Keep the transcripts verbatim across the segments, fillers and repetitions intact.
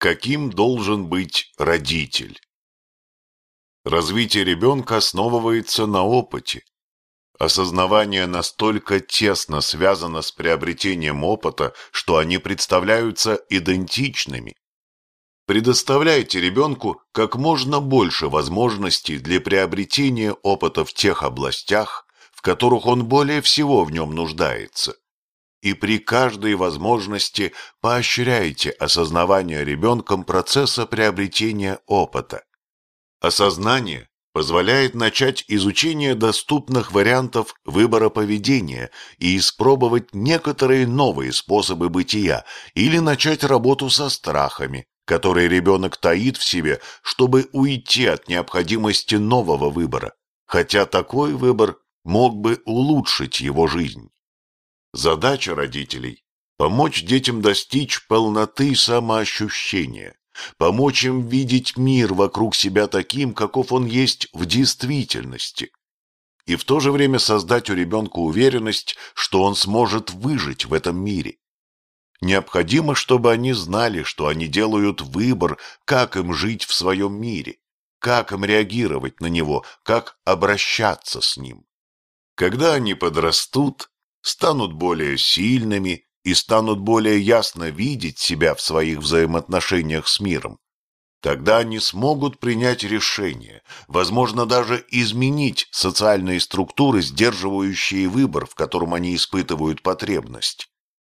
Каким должен быть родитель? Развитие ребенка основывается на опыте. Осознавание настолько тесно связано с приобретением опыта, что они представляются идентичными. Предоставляйте ребенку как можно больше возможностей для приобретения опыта в тех областях, в которых он более всего в нем нуждается. И при каждой возможности поощряйте осознавание ребенком процесса приобретения опыта. Осознание позволяет начать изучение доступных вариантов выбора поведения и испробовать некоторые новые способы бытия или начать работу со страхами, которые ребенок таит в себе, чтобы уйти от необходимости нового выбора, хотя такой выбор мог бы улучшить его жизнь. Задача родителей – помочь детям достичь полноты самоощущения, помочь им видеть мир вокруг себя таким, каков он есть в действительности, и в то же время создать у ребенка уверенность, что он сможет выжить в этом мире. Необходимо, чтобы они знали, что они делают выбор, как им жить в своем мире, как им реагировать на него, как обращаться с ним. Когда они подрастут, станут более сильными и станут более ясно видеть себя в своих взаимоотношениях с миром, тогда они смогут принять решение, возможно, даже изменить социальные структуры, сдерживающие выбор, в котором они испытывают потребность.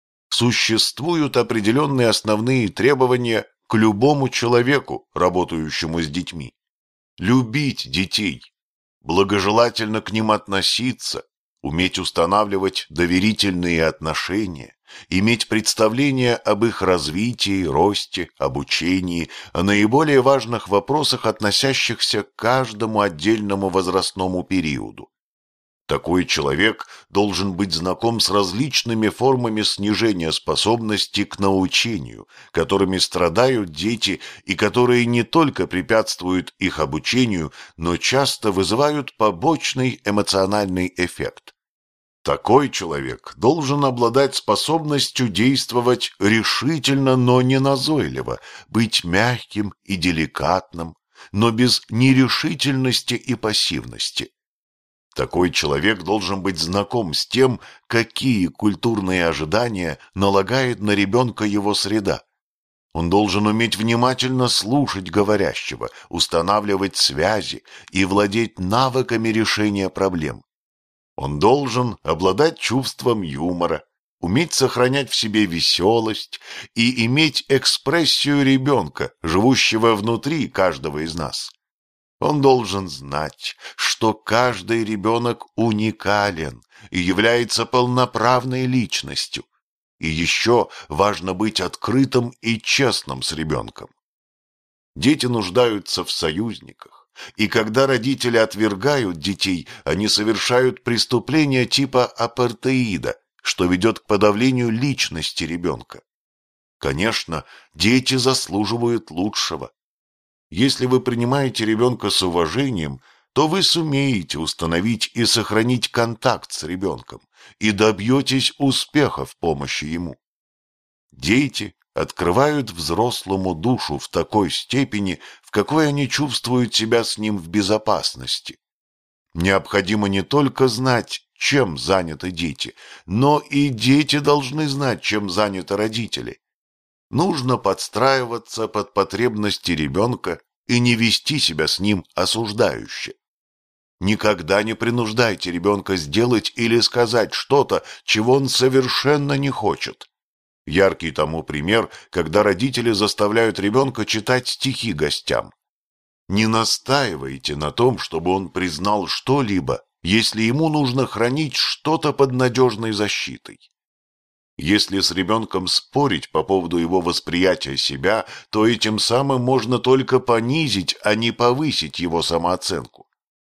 Существуют определенные основные требования к любому человеку, работающему с детьми. Любить детей, благожелательно к ним относиться, уметь устанавливать доверительные отношения, иметь представление об их развитии, росте, обучении, о наиболее важных вопросах, относящихся к каждому отдельному возрастному периоду. Такой человек должен быть знаком с различными формами снижения способности к научению, которыми страдают дети и которые не только препятствуют их обучению, но часто вызывают побочный эмоциональный эффект. Такой человек должен обладать способностью действовать решительно, но не назойливо, быть мягким и деликатным, но без нерешительности и пассивности. Такой человек должен быть знаком с тем, какие культурные ожидания налагает на ребенка его среда. Он должен уметь внимательно слушать говорящего, устанавливать связи и владеть навыками решения проблем. Он должен обладать чувством юмора, уметь сохранять в себе веселость и иметь экспрессию ребенка, живущего внутри каждого из нас. Он должен знать, что каждый ребенок уникален и является полноправной личностью. И еще важно быть открытым и честным с ребенком. Дети нуждаются в союзниках, и когда родители отвергают детей, они совершают преступления типа апартеида, что ведет к подавлению личности ребенка. Конечно, дети заслуживают лучшего. Если вы принимаете ребенка с уважением, то вы сумеете установить и сохранить контакт с ребенком и добьетесь успеха в помощи ему. Дети открывают взрослому душу в такой степени, в какой они чувствуют себя с ним в безопасности. Необходимо не только знать, чем заняты дети, но и дети должны знать, чем заняты родители. Нужно подстраиваться под потребности ребенка и не вести себя с ним осуждающе. Никогда не принуждайте ребенка сделать или сказать что-то, чего он совершенно не хочет. Яркий тому пример, когда родители заставляют ребенка читать стихи гостям. Не настаивайте на том, чтобы он признал что-либо, если ему нужно хранить что-то под надежной защитой. Если с ребенком спорить по поводу его восприятия себя, то этим самым можно только понизить, а не повысить его самооценку.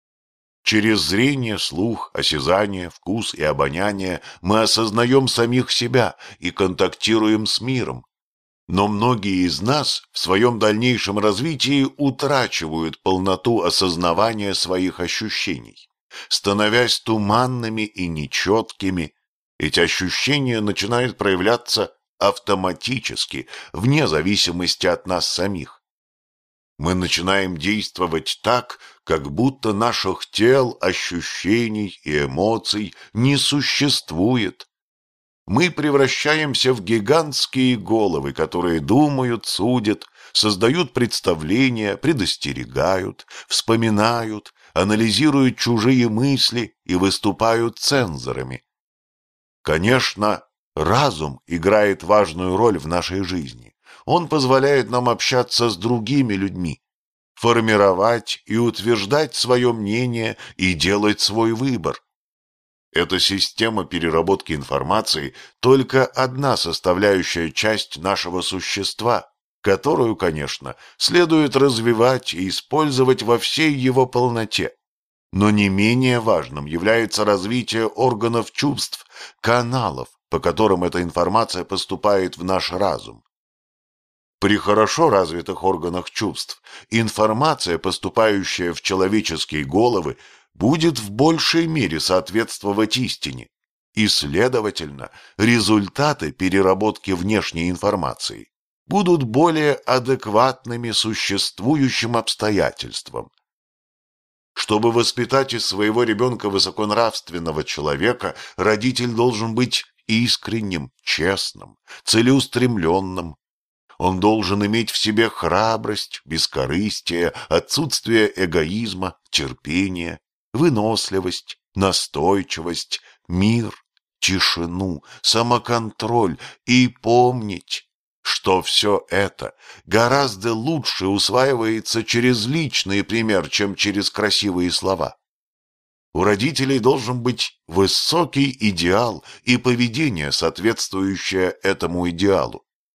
Через зрение, слух, осязание, вкус и обоняние мы осознаем самих себя и контактируем с миром. Но многие из нас в своем дальнейшем развитии утрачивают полноту осознавания своих ощущений, становясь туманными и нечеткими. Эти ощущения начинают проявляться автоматически, вне зависимости от нас самих. Мы начинаем действовать так, как будто наших тел, ощущений и эмоций не существует. Мы превращаемся в гигантские головы, которые думают, судят, создают представления, предостерегают, вспоминают, анализируют чужие мысли и выступают цензорами. Конечно, разум играет важную роль в нашей жизни. Он позволяет нам общаться с другими людьми, формировать и утверждать свое мнение и делать свой выбор. Эта система переработки информации только одна составляющая часть нашего существа, которую, конечно, следует развивать и использовать во всей его полноте. Но не менее важным является развитие органов чувств, каналов, по которым эта информация поступает в наш разум. При хорошо развитых органах чувств информация, поступающая в человеческие головы, будет в большей мере соответствовать истине, и, следовательно, результаты переработки внешней информации будут более адекватными существующим обстоятельствам. Чтобы воспитать из своего ребенка высоконравственного человека, родитель должен быть искренним, честным, целеустремленным. Он должен иметь в себе храбрость, бескорыстие, отсутствие эгоизма, терпение, выносливость, настойчивость, мир, тишину, самоконтроль и помнить, что все это гораздо лучше усваивается через личный пример, чем через красивые слова. У родителей должен быть высокий идеал и поведение, соответствующее этому идеалу.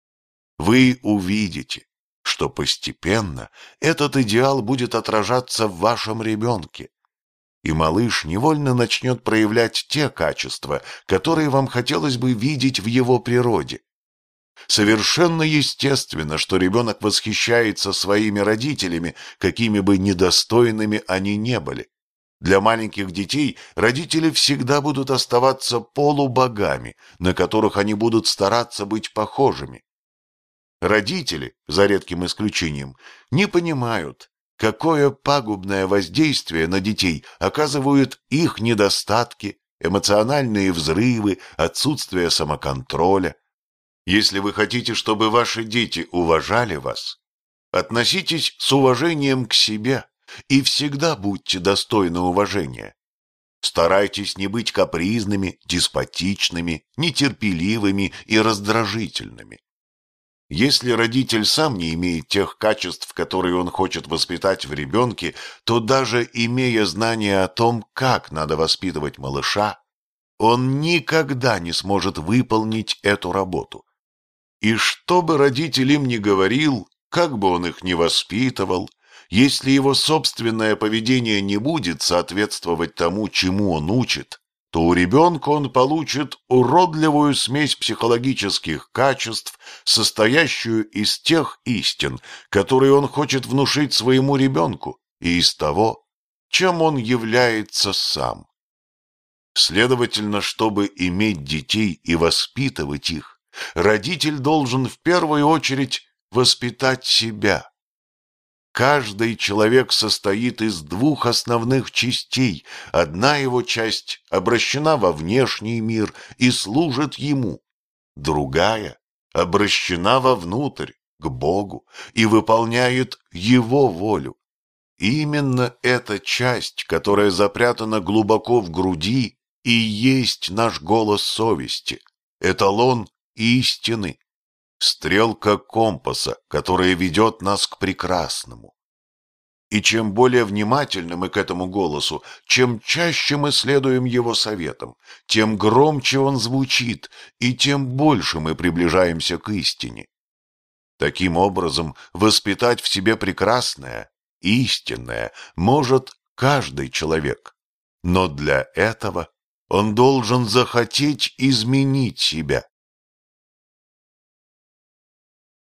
Вы увидите, что постепенно этот идеал будет отражаться в вашем ребенке, и малыш невольно начнет проявлять те качества, которые вам хотелось бы видеть в его природе. Совершенно естественно, что ребенок восхищается своими родителями, какими бы недостойными они не были. Для маленьких детей родители всегда будут оставаться полубогами, на которых они будут стараться быть похожими. Родители, за редким исключением, не понимают, какое пагубное воздействие на детей оказывают их недостатки, эмоциональные взрывы, отсутствие самоконтроля. Если вы хотите, чтобы ваши дети уважали вас, относитесь с уважением к себе и всегда будьте достойны уважения. Старайтесь не быть капризными, деспотичными, нетерпеливыми и раздражительными. Если родитель сам не имеет тех качеств, которые он хочет воспитать в ребенке, то даже имея знание о том, как надо воспитывать малыша, он никогда не сможет выполнить эту работу. И что бы родитель им ни говорил, как бы он их ни воспитывал, если его собственное поведение не будет соответствовать тому, чему он учит, то у ребенка он получит уродливую смесь психологических качеств, состоящую из тех истин, которые он хочет внушить своему ребенку, и из того, чем он является сам. Следовательно, чтобы иметь детей и воспитывать их, родитель должен в первую очередь воспитать себя. Каждый человек состоит из двух основных частей. Одна его часть обращена во внешний мир и служит ему. Другая обращена вовнутрь, к Богу, и выполняет Его волю. И именно эта часть, которая запрятана глубоко в груди, и есть наш голос совести, эталон истины. Стрелка компаса, которая ведет нас к прекрасному. И чем более внимательны мы к этому голосу, чем чаще мы следуем его советам, тем громче он звучит, и тем больше мы приближаемся к истине. Таким образом, воспитать в себе прекрасное, истинное может каждый человек. Но для этого он должен захотеть изменить себя.